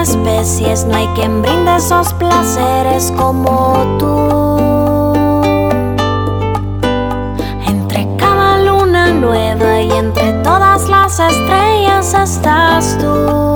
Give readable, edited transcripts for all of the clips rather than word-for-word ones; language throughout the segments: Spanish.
especies, no hay quien brinde esos placeres como tú. Entre cada luna nueva y entre todas las estrellas estás tú.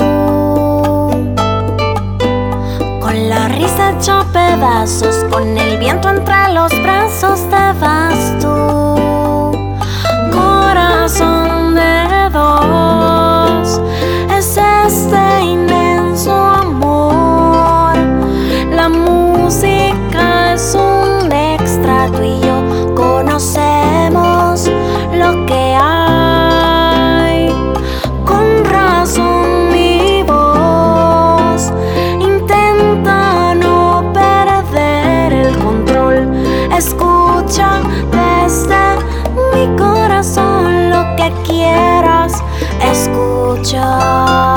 Con la risa hecho pedazos, con el viento entre los brazos te vas tú. Corazón de dos, es este inmenso amor. La música es un extra, tú y yo conocemos lo que hay. Con razón mi voz intenta no perder el control. Escucha desde mi corazón lo que quieras escuchar.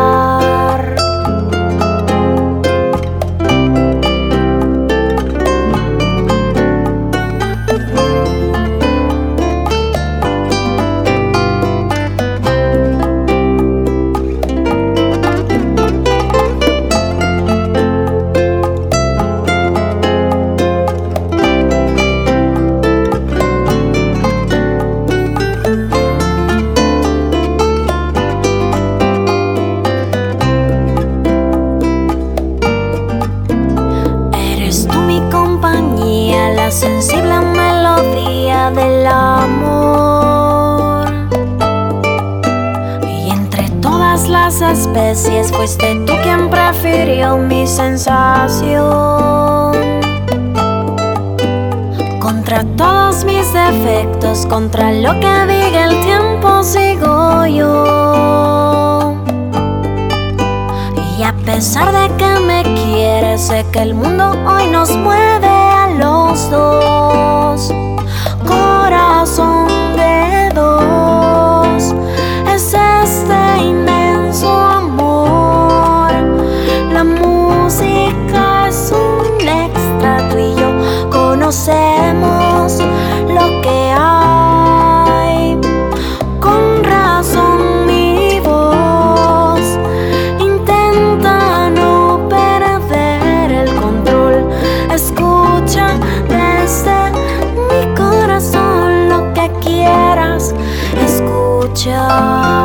La sensible melodía del amor. Y entre todas las especies fuiste tú quien prefirió mi sensación. Contra todos mis defectos, contra lo que diga el tiempo, sigo yo. Y a pesar de que me quieres, sé que el mundo hoy nos mueve a los dos. Corazón de dos, es este inmenso amor. La música es un extra, tú y yo conocemos lo que hay. Con razón mi voz intenta no perder el control. Escucha desde mi corazón lo que quieras escuchar.